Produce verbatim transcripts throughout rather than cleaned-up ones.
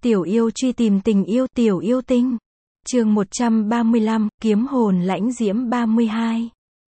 Tiểu yêu truy tìm tình yêu, tiểu yêu tinh. Chương một trăm ba mươi lăm, kiếm hồn lãnh diễm ba mươi hai.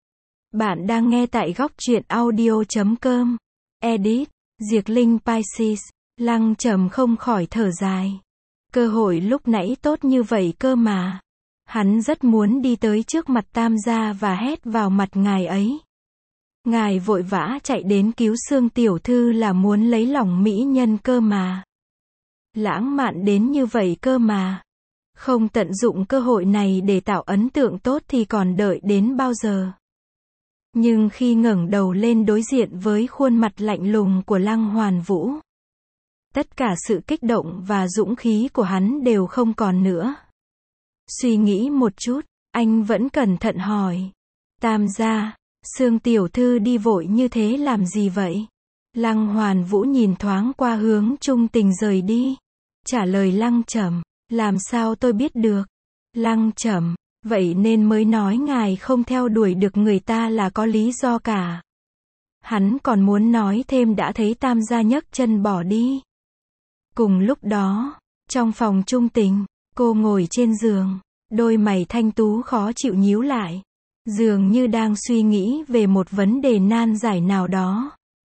Bạn đang nghe tại góc truyện audio chấm com. Edit, Diệc Linh Pisces. Lăng Trầm không khỏi thở dài. Cơ hội lúc nãy tốt như vậy cơ mà. Hắn rất muốn đi tới trước mặt Tam gia và hét vào mặt ngài ấy. Ngài vội vã chạy đến cứu Sương tiểu thư là muốn lấy lòng mỹ nhân cơ mà. Lãng mạn đến như vậy cơ mà. Không tận dụng cơ hội này để tạo ấn tượng tốt thì còn đợi đến bao giờ. Nhưng khi ngẩng đầu lên đối diện với khuôn mặt lạnh lùng của Lăng Hoàn Vũ, tất cả sự kích động và dũng khí của hắn đều không còn nữa. Suy nghĩ một chút, anh vẫn cẩn thận hỏi. Tam gia, Sương tiểu thư đi vội như thế làm gì vậy? Lăng Hoàn Vũ nhìn thoáng qua hướng Trung Tình rời đi. Trả lời Lăng Trầm, làm sao tôi biết được? Lăng Trầm, vậy nên mới nói ngài không theo đuổi được người ta là có lý do cả. Hắn còn muốn nói thêm đã thấy Tam gia nhấc chân bỏ đi. Cùng lúc đó, trong phòng Trung Tình, cô ngồi trên giường, đôi mày thanh tú khó chịu nhíu lại, dường như đang suy nghĩ về một vấn đề nan giải nào đó.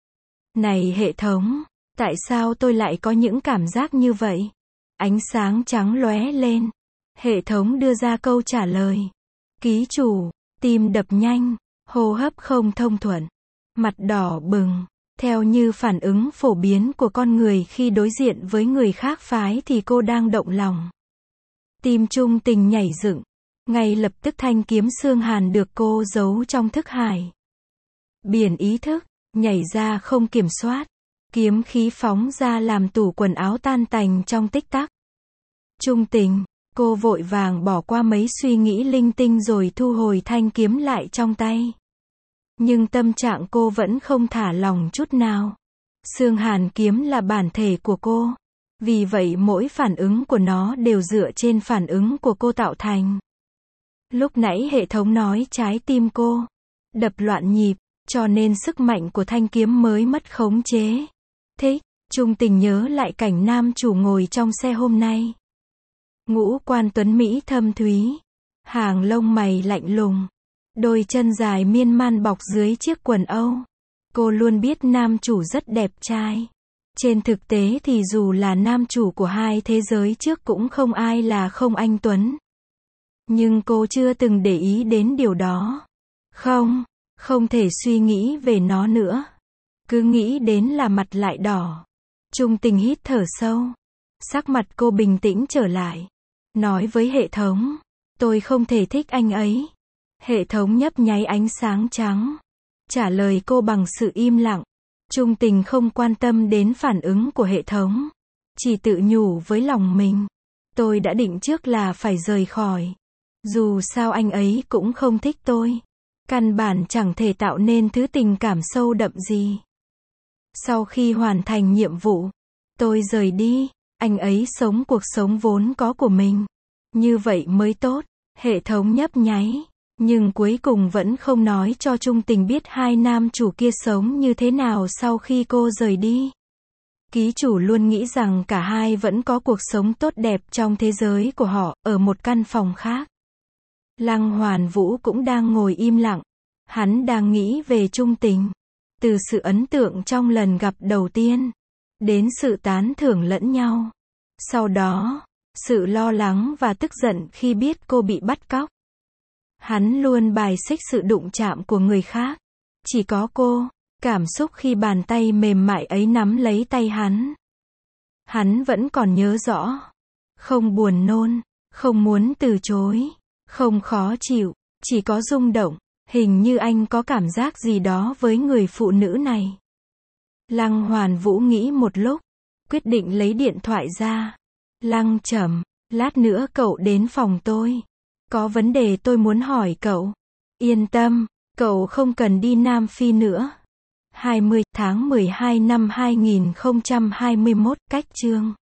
Này hệ thống, tại sao tôi lại có những cảm giác như vậy? Ánh sáng trắng lóe lên. Hệ thống đưa ra câu trả lời. Ký chủ, tim đập nhanh, hô hấp không thông thuận, mặt đỏ bừng. Theo như phản ứng phổ biến của con người khi đối diện với người khác phái thì cô đang động lòng. Tim Trung Tình nhảy dựng. Ngay lập tức thanh kiếm xương hàn được cô giấu trong thức hải. Biển ý thức, nhảy ra không kiểm soát. Kiếm khí phóng ra làm tủ quần áo tan tành trong tích tắc. Trung Tình, cô vội vàng bỏ qua mấy suy nghĩ linh tinh rồi thu hồi thanh kiếm lại trong tay. Nhưng tâm trạng cô vẫn không thả lỏng chút nào. Xương hàn kiếm là bản thể của cô. Vì vậy mỗi phản ứng của nó đều dựa trên phản ứng của cô tạo thành. Lúc nãy hệ thống nói trái tim cô đập loạn nhịp, cho nên sức mạnh của thanh kiếm mới mất khống chế. Thế, Trung Tình nhớ lại cảnh nam chủ ngồi trong xe hôm nay. Ngũ quan tuấn mỹ thâm thúy, hàng lông mày lạnh lùng, đôi chân dài miên man bọc dưới chiếc quần âu. Cô luôn biết nam chủ rất đẹp trai. Trên thực tế thì dù là nam chủ của hai thế giới trước cũng không ai là không anh tuấn. Nhưng cô chưa từng để ý đến điều đó. Không, không thể suy nghĩ về nó nữa. Cứ nghĩ đến là mặt lại đỏ. Trung Tình hít thở sâu. Sắc mặt cô bình tĩnh trở lại. Nói với hệ thống, tôi không thể thích anh ấy. Hệ thống nhấp nháy ánh sáng trắng. Trả lời cô bằng sự im lặng. Trung Tình không quan tâm đến phản ứng của hệ thống. Chỉ tự nhủ với lòng mình. Tôi đã định trước là phải rời khỏi. Dù sao anh ấy cũng không thích tôi. Căn bản chẳng thể tạo nên thứ tình cảm sâu đậm gì. Sau khi hoàn thành nhiệm vụ, tôi rời đi. Anh ấy sống cuộc sống vốn có của mình. Như vậy mới tốt. Hệ thống nhấp nháy. Nhưng cuối cùng vẫn không nói cho Trung Tình biết hai nam chủ kia sống như thế nào sau khi cô rời đi. Ký chủ luôn nghĩ rằng cả hai vẫn có cuộc sống tốt đẹp trong thế giới của họ, ở một căn phòng khác. Lăng Hoàn Vũ cũng đang ngồi im lặng. Hắn đang nghĩ về Trung Tình. Từ sự ấn tượng trong lần gặp đầu tiên, đến sự tán thưởng lẫn nhau. Sau đó, sự lo lắng và tức giận khi biết cô bị bắt cóc. Hắn luôn bài xích sự đụng chạm của người khác. Chỉ có cô, cảm xúc khi bàn tay mềm mại ấy nắm lấy tay hắn. Hắn vẫn còn nhớ rõ. Không buồn nôn, không muốn từ chối, không khó chịu, chỉ có rung động. Hình như anh có cảm giác gì đó với người phụ nữ này. Lăng Hoàn Vũ nghĩ một lúc, quyết định lấy điện thoại ra. Lăng Trầm, lát nữa cậu đến phòng tôi. Có vấn đề tôi muốn hỏi cậu. Yên tâm, cậu không cần đi Nam Phi nữa. hai mươi tháng mười hai năm hai nghìn không trăm hai mươi mốt, cách chương